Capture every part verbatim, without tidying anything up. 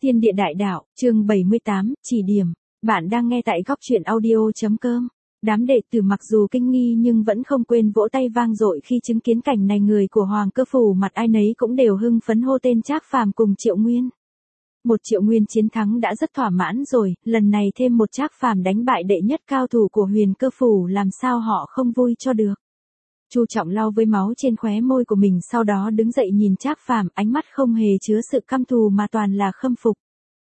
Thiên địa đại đạo, chương bảy mươi tám, chỉ điểm. Bạn đang nghe tại góc truyện audio.com. Đám đệ tử mặc dù kinh nghi nhưng vẫn không quên vỗ tay vang dội khi chứng kiến cảnh này, người của Hoàng Cơ Phủ mặt ai nấy cũng đều hưng phấn hô tên Trác Phàm cùng Triệu Nguyên. Một Triệu Nguyên chiến thắng đã rất thỏa mãn rồi, lần này thêm một Trác Phàm đánh bại đệ nhất cao thủ của Huyền Cơ Phủ, làm sao họ không vui cho được. Chu Trọng lau với máu trên khóe môi của mình, sau đó đứng dậy nhìn Trác Phàm, ánh mắt không hề chứa sự căm thù mà toàn là khâm phục.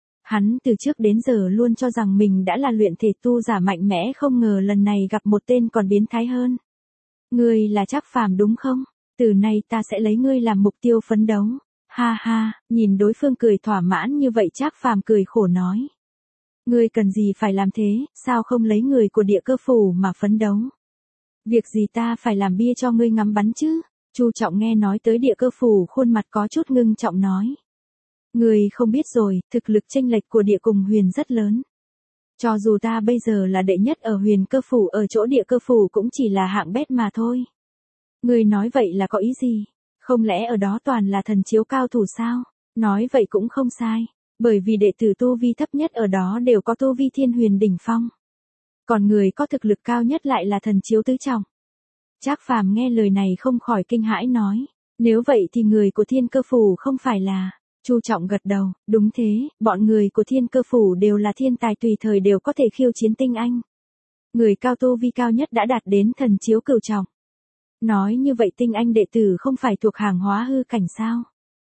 Hắn từ trước đến giờ luôn cho rằng mình đã là luyện thể tu giả mạnh mẽ, không ngờ lần này gặp một tên còn biến thái hơn. Ngươi là Trác Phàm đúng không? Từ nay ta sẽ lấy ngươi làm mục tiêu phấn đấu. Ha ha, nhìn đối phương cười thỏa mãn như vậy, Trác Phàm cười khổ nói. Ngươi cần gì phải làm thế, sao không lấy người của Địa Cơ Phủ mà phấn đấu? Việc gì ta phải làm bia cho ngươi ngắm bắn chứ? Chu Trọng nghe nói tới Địa Cơ Phủ, khuôn mặt có chút ngưng trọng nói. Ngươi không biết rồi, thực lực chênh lệch của Địa cùng Huyền rất lớn. Cho dù ta bây giờ là đệ nhất ở Huyền Cơ Phủ, ở chỗ Địa Cơ Phủ cũng chỉ là hạng bét mà thôi. Ngươi nói vậy là có ý gì? Không lẽ ở đó toàn là thần chiếu cao thủ sao? Nói vậy cũng không sai, bởi vì đệ tử tu vi thấp nhất ở đó đều có tu vi Thiên Huyền đỉnh phong. Còn người có thực lực cao nhất lại là thần chiếu tứ trọng. Trác Phàm nghe lời này không khỏi kinh hãi nói, nếu vậy thì người của Thiên Cơ Phủ không phải là... Chu Trọng gật đầu, đúng thế, bọn người của Thiên Cơ Phủ đều là thiên tài, tùy thời đều có thể khiêu chiến tinh anh. Người cao tu vi cao nhất đã đạt đến thần chiếu cửu trọng. Nói như vậy tinh anh đệ tử không phải thuộc hàng hóa hư cảnh sao?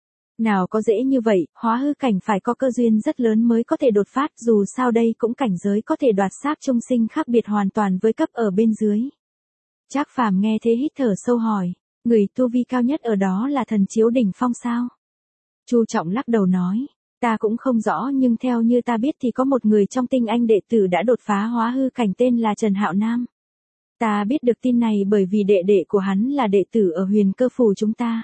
Nào có dễ như vậy, hóa hư cảnh phải có cơ duyên rất lớn mới có thể đột phát, dù sao đây cũng cảnh giới có thể đoạt xác chung sinh, khác biệt hoàn toàn với cấp ở bên dưới. Trác Phàm nghe thế hít thở sâu hỏi, người tu vi cao nhất ở đó là thần chiếu đỉnh phong sao? Chu Trọng lắc đầu nói, ta cũng không rõ, nhưng theo như ta biết thì có một người trong tinh anh đệ tử đã đột phá hóa hư cảnh, tên là Trần Hạo Nam. Ta biết được tin này bởi vì đệ đệ của hắn là đệ tử ở Huyền Cơ Phủ chúng ta.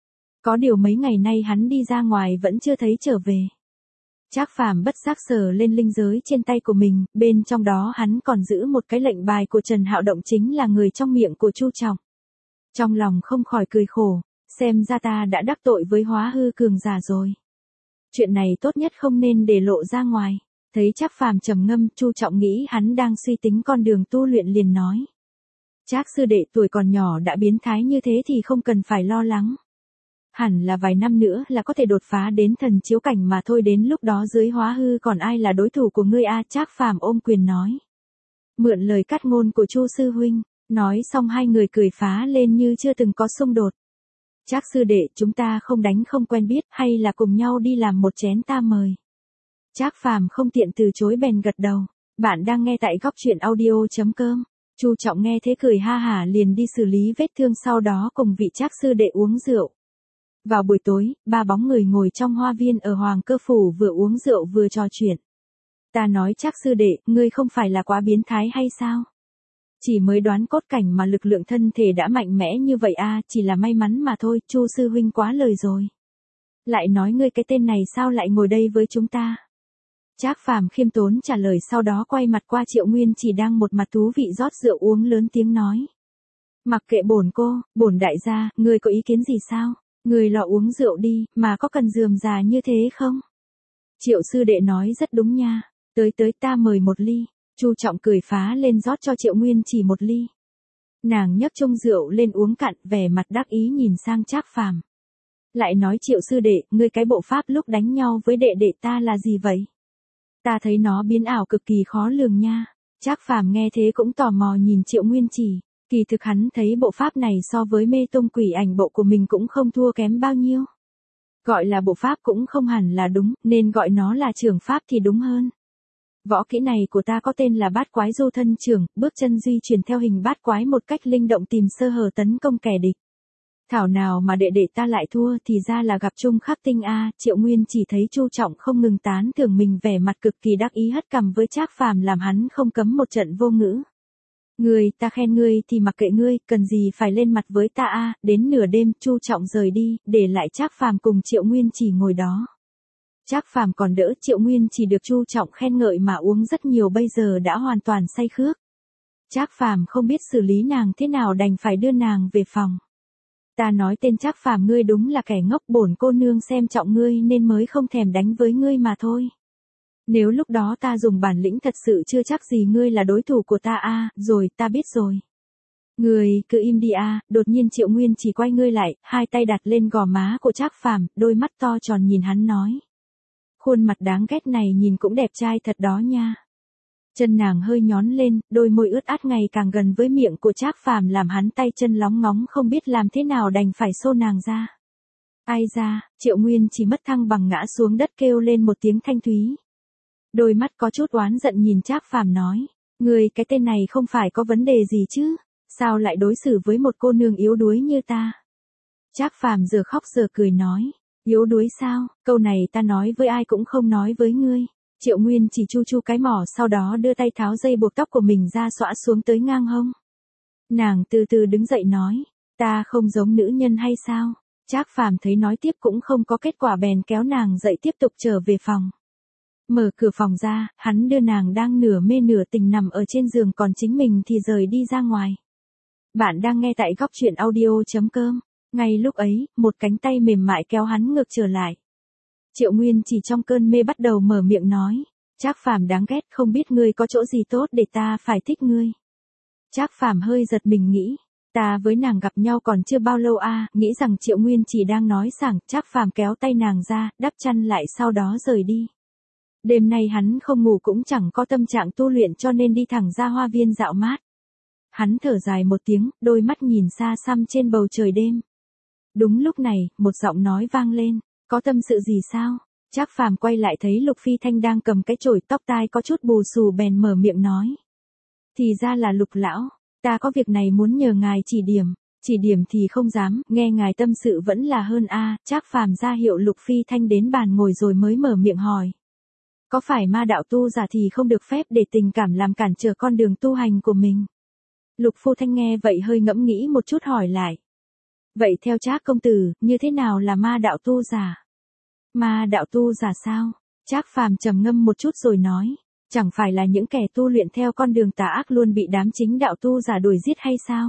Có điều mấy ngày nay hắn đi ra ngoài vẫn chưa thấy trở về. Trác Phàm bất giác sờ lên linh giới trên tay của mình, bên trong đó hắn còn giữ một cái lệnh bài của Trần Hạo Động, chính là người trong miệng của Chu Trọng. Trong lòng không khỏi cười khổ, xem ra ta đã đắc tội với hóa hư cường giả rồi. Chuyện này tốt nhất không nên để lộ ra ngoài. Thấy Trác Phàm trầm ngâm, Chu Trọng nghĩ hắn đang suy tính con đường tu luyện liền nói. Trác sư đệ tuổi còn nhỏ đã biến thái như thế thì không cần phải lo lắng. Hẳn là vài năm nữa là có thể đột phá đến thần chiếu cảnh mà thôi, đến lúc đó dưới hóa hư còn ai là đối thủ của ngươi a? Trác Phàm ôm quyền nói. Mượn lời cắt ngôn của Chu sư huynh, nói xong hai người cười phá lên như chưa từng có xung đột. Trác sư đệ, chúng ta không đánh không quen biết, hay là cùng nhau đi làm một chén ta mời. Trác Phàm không tiện từ chối bèn gật đầu. Bạn đang nghe tại góc truyện audio.com. Chu Trọng nghe thế cười ha hả liền đi xử lý vết thương, sau đó cùng vị Trác sư đệ uống rượu. Vào buổi tối, ba bóng người ngồi trong hoa viên ở Hoàng Cơ Phủ vừa uống rượu vừa trò chuyện. Ta nói Trác sư đệ, ngươi không phải là quá biến thái hay sao? Chỉ mới đoán cốt cảnh mà lực lượng thân thể đã mạnh mẽ như vậy a? Chỉ là may mắn mà thôi, Chu sư huynh quá lời rồi. Lại nói ngươi cái tên này sao lại ngồi đây với chúng ta? Trác Phàm khiêm tốn trả lời, sau đó quay mặt qua Triệu Nguyên chỉ đang một mặt thú vị rót rượu uống, lớn tiếng nói. Mặc kệ bổn cô, bổn đại gia, ngươi có ý kiến gì sao? Ngươi lo uống rượu đi, mà có cần rườm rà như thế không? Triệu sư đệ nói rất đúng nha, tới tới ta mời một ly. Chu Trọng cười phá lên rót cho Triệu Nguyên chỉ một ly. Nàng nhấc chung rượu lên uống cạn, vẻ mặt đắc ý nhìn sang Trác Phàm. Lại nói Triệu sư đệ, ngươi cái bộ pháp lúc đánh nhau với đệ đệ ta là gì vậy? Ta thấy nó biến ảo cực kỳ khó lường nha. Trác Phàm nghe thế cũng tò mò nhìn Triệu Nguyên chỉ, kỳ thực hắn thấy bộ pháp này so với mê tung quỷ ảnh bộ của mình cũng không thua kém bao nhiêu. Gọi là bộ pháp cũng không hẳn là đúng, nên gọi nó là trưởng pháp thì đúng hơn. Võ kỹ này của ta có tên là bát quái du thân trưởng, bước chân di chuyển theo hình bát quái một cách linh động, tìm sơ hở tấn công kẻ địch. Thảo nào mà đệ đệ ta lại thua, thì ra là gặp chung khắc tinh a. Triệu Nguyên chỉ thấy Chu Trọng không ngừng tán thưởng mình, vẻ mặt cực kỳ đắc ý hất cằm với Trác Phàm làm hắn không cấm một trận vô ngữ. Ngươi, ta khen ngươi thì mặc kệ ngươi, cần gì phải lên mặt với ta a? Đến nửa đêm, Chu Trọng rời đi, để lại Trác Phàm cùng Triệu Nguyên chỉ ngồi đó. Trác Phàm còn đỡ, Triệu Nguyên chỉ được Chu Trọng khen ngợi mà uống rất nhiều, bây giờ đã hoàn toàn say khước. Trác Phàm không biết xử lý nàng thế nào, đành phải đưa nàng về phòng. Ta nói tên Trác Phàm ngươi đúng là kẻ ngốc, bổn cô nương xem trọng ngươi nên mới không thèm đánh với ngươi mà thôi. Nếu lúc đó ta dùng bản lĩnh thật sự chưa chắc gì ngươi là đối thủ của ta a, rồi, ta biết rồi. Ngươi cứ im đi a, đột nhiên Triệu Nguyên chỉ quay ngươi lại, hai tay đặt lên gò má của Trác Phàm, đôi mắt to tròn nhìn hắn nói. Khuôn mặt đáng ghét này nhìn cũng đẹp trai thật đó nha. Chân nàng hơi nhón lên, đôi môi ướt át ngày càng gần với miệng của Trác Phàm làm hắn tay chân lóng ngóng không biết làm thế nào đành phải xô nàng ra. Ai ra, Triệu Nguyên chỉ mất thăng bằng ngã xuống đất kêu lên một tiếng thanh thúy. Đôi mắt có chút oán giận nhìn Trác Phàm nói, ngươi cái tên này không phải có vấn đề gì chứ, sao lại đối xử với một cô nương yếu đuối như ta. Trác Phàm giờ khóc giờ cười nói, yếu đuối sao, câu này ta nói với ai cũng không nói với ngươi. Triệu Nguyên chỉ chu chu cái mỏ sau đó đưa tay tháo dây buộc tóc của mình ra xõa xuống tới ngang hông. Nàng từ từ đứng dậy nói, ta không giống nữ nhân hay sao? Trác Phàm thấy nói tiếp cũng không có kết quả bèn kéo nàng dậy tiếp tục trở về phòng. Mở cửa phòng ra, hắn đưa nàng đang nửa mê nửa tình nằm ở trên giường còn chính mình thì rời đi ra ngoài. Bạn đang nghe tại góc truyện audio chấm com. Ngay lúc ấy, một cánh tay mềm mại kéo hắn ngược trở lại. Triệu Nguyên chỉ trong cơn mê bắt đầu mở miệng nói, Trác Phàm đáng ghét, không biết ngươi có chỗ gì tốt để ta phải thích ngươi. Trác Phàm hơi giật mình nghĩ, ta với nàng gặp nhau còn chưa bao lâu a, nghĩ rằng Triệu Nguyên chỉ đang nói sảng, Trác Phàm kéo tay nàng ra, đắp chăn lại sau đó rời đi. Đêm nay hắn không ngủ cũng chẳng có tâm trạng tu luyện cho nên đi thẳng ra hoa viên dạo mát. Hắn thở dài một tiếng, đôi mắt nhìn xa xăm trên bầu trời đêm. Đúng lúc này, một giọng nói vang lên, có tâm sự gì sao? Trác Phàm quay lại thấy Lục Phi Thanh đang cầm cái chổi, tóc tai có chút bù xù bèn mở miệng nói. Thì ra là Lục lão, ta có việc này muốn nhờ ngài chỉ điểm, chỉ điểm thì không dám, nghe ngài tâm sự vẫn là hơn a. Trác Phàm ra hiệu Lục Phi Thanh đến bàn ngồi rồi mới mở miệng hỏi. Có phải ma đạo tu giả thì không được phép để tình cảm làm cản trở con đường tu hành của mình? Lục Phu Thanh nghe vậy hơi ngẫm nghĩ một chút hỏi lại. Vậy theo Trác công tử, như thế nào là ma đạo tu giả? Ma đạo tu giả sao? Trác Phàm trầm ngâm một chút rồi nói, chẳng phải là những kẻ tu luyện theo con đường tà ác luôn bị đám chính đạo tu giả đuổi giết hay sao?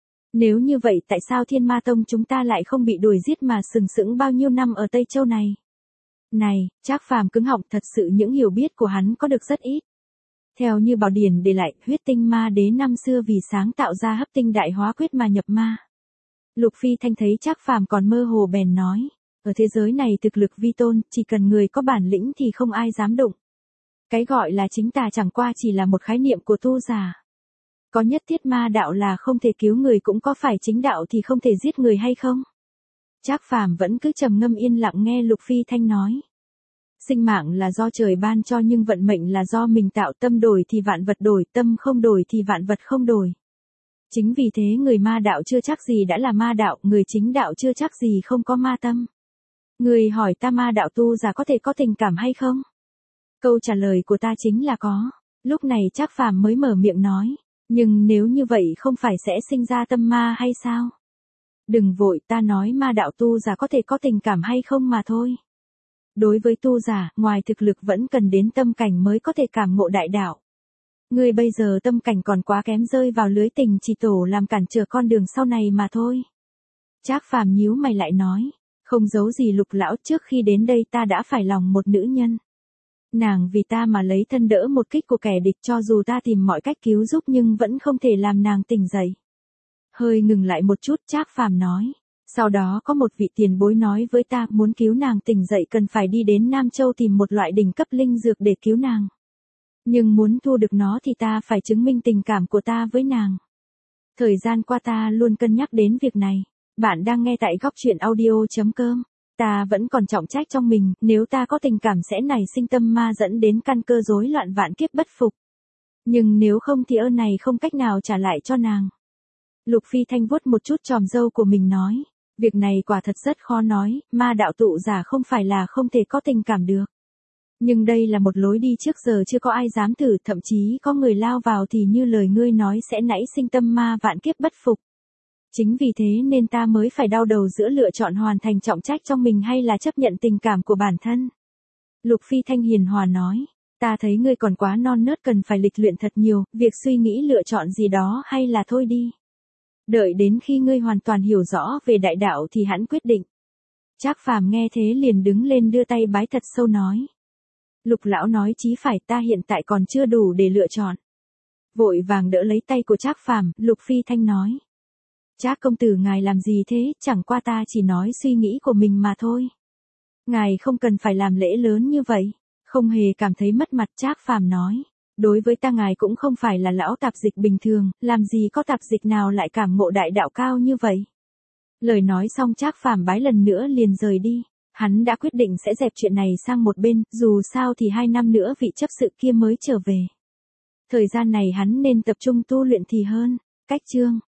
Nếu như vậy tại sao Thiên Ma Tông chúng ta lại không bị đuổi giết mà sừng sững bao nhiêu năm ở Tây Châu này? Này, Trác Phàm cứng họng, thật sự những hiểu biết của hắn có được rất ít. Theo như Bảo Điển để lại, huyết tinh ma đế năm xưa vì sáng tạo ra hấp tinh đại hóa quyết mà nhập ma. Lục Phi Thanh thấy Trác Phàm còn mơ hồ bèn nói, ở thế giới này thực lực vi tôn, chỉ cần người có bản lĩnh thì không ai dám đụng. Cái gọi là chính tà chẳng qua chỉ là một khái niệm của tu giả. Có nhất thiết ma đạo là không thể cứu người cũng có phải chính đạo thì không thể giết người hay không? Trác Phàm vẫn cứ trầm ngâm yên lặng nghe Lục Phi Thanh nói. Sinh mạng là do trời ban cho nhưng vận mệnh là do mình tạo, tâm đổi thì vạn vật đổi, tâm không đổi thì vạn vật không đổi. Chính vì thế người ma đạo chưa chắc gì đã là ma đạo, người chính đạo chưa chắc gì không có ma tâm. Người hỏi ta ma đạo tu giả có thể có tình cảm hay không? Câu trả lời của ta chính là có. Lúc này Trác Phàm mới mở miệng nói, nhưng nếu như vậy không phải sẽ sinh ra tâm ma hay sao? Đừng vội, ta nói ma đạo tu giả có thể có tình cảm hay không mà thôi. Đối với tu giả, ngoài thực lực vẫn cần đến tâm cảnh mới có thể cảm ngộ đại đạo. Ngươi bây giờ tâm cảnh còn quá kém, rơi vào lưới tình chỉ tổ làm cản trở con đường sau này mà thôi. Trác Phàm nhíu mày lại nói, không giấu gì Lục lão, trước khi đến đây ta đã phải lòng một nữ nhân. Nàng vì ta mà lấy thân đỡ một kích của kẻ địch, cho dù ta tìm mọi cách cứu giúp nhưng vẫn không thể làm nàng tỉnh dậy. Hơi ngừng lại một chút, Trác Phàm nói, sau đó có một vị tiền bối nói với ta muốn cứu nàng tỉnh dậy cần phải đi đến Nam Châu tìm một loại đỉnh cấp linh dược để cứu nàng. Nhưng muốn thu được nó thì ta phải chứng minh tình cảm của ta với nàng. Thời gian qua ta luôn cân nhắc đến việc này. Bạn đang nghe tại góc truyện audio chấm com. Ta vẫn còn trọng trách trong mình, nếu ta có tình cảm sẽ nảy sinh tâm ma dẫn đến căn cơ rối loạn vạn kiếp bất phục. Nhưng nếu không thì ơn này không cách nào trả lại cho nàng. Lục Phi Thanh vuốt một chút chòm râu của mình nói, việc này quả thật rất khó nói, ma đạo tụ giả không phải là không thể có tình cảm được. Nhưng đây là một lối đi trước giờ chưa có ai dám thử, thậm chí có người lao vào thì như lời ngươi nói sẽ nảy sinh tâm ma vạn kiếp bất phục. Chính vì thế nên ta mới phải đau đầu giữa lựa chọn hoàn thành trọng trách trong mình hay là chấp nhận tình cảm của bản thân. Lục Phi Thanh hiền hòa nói, ta thấy ngươi còn quá non nớt cần phải lịch luyện thật nhiều, việc suy nghĩ lựa chọn gì đó hay là thôi đi. Đợi đến khi ngươi hoàn toàn hiểu rõ về đại đạo thì hẵng quyết định. Trác Phàm nghe thế liền đứng lên đưa tay bái thật sâu nói. Lục lão nói chí phải, ta hiện tại còn chưa đủ để lựa chọn. Vội vàng đỡ lấy tay của Trác Phàm, Lục Phi Thanh nói. Trác công tử ngài làm gì thế, chẳng qua ta chỉ nói suy nghĩ của mình mà thôi. Ngài không cần phải làm lễ lớn như vậy, không hề cảm thấy mất mặt. Trác Phàm nói. Đối với ta ngài cũng không phải là lão tạp dịch bình thường, làm gì có tạp dịch nào lại cảm ngộ đại đạo cao như vậy. Lời nói xong Trác Phàm bái lần nữa liền rời đi. Hắn đã quyết định sẽ dẹp chuyện này sang một bên, dù sao thì hai năm nữa vị chấp sự kia mới trở về. Thời gian này hắn nên tập trung tu luyện thì hơn. Cách chương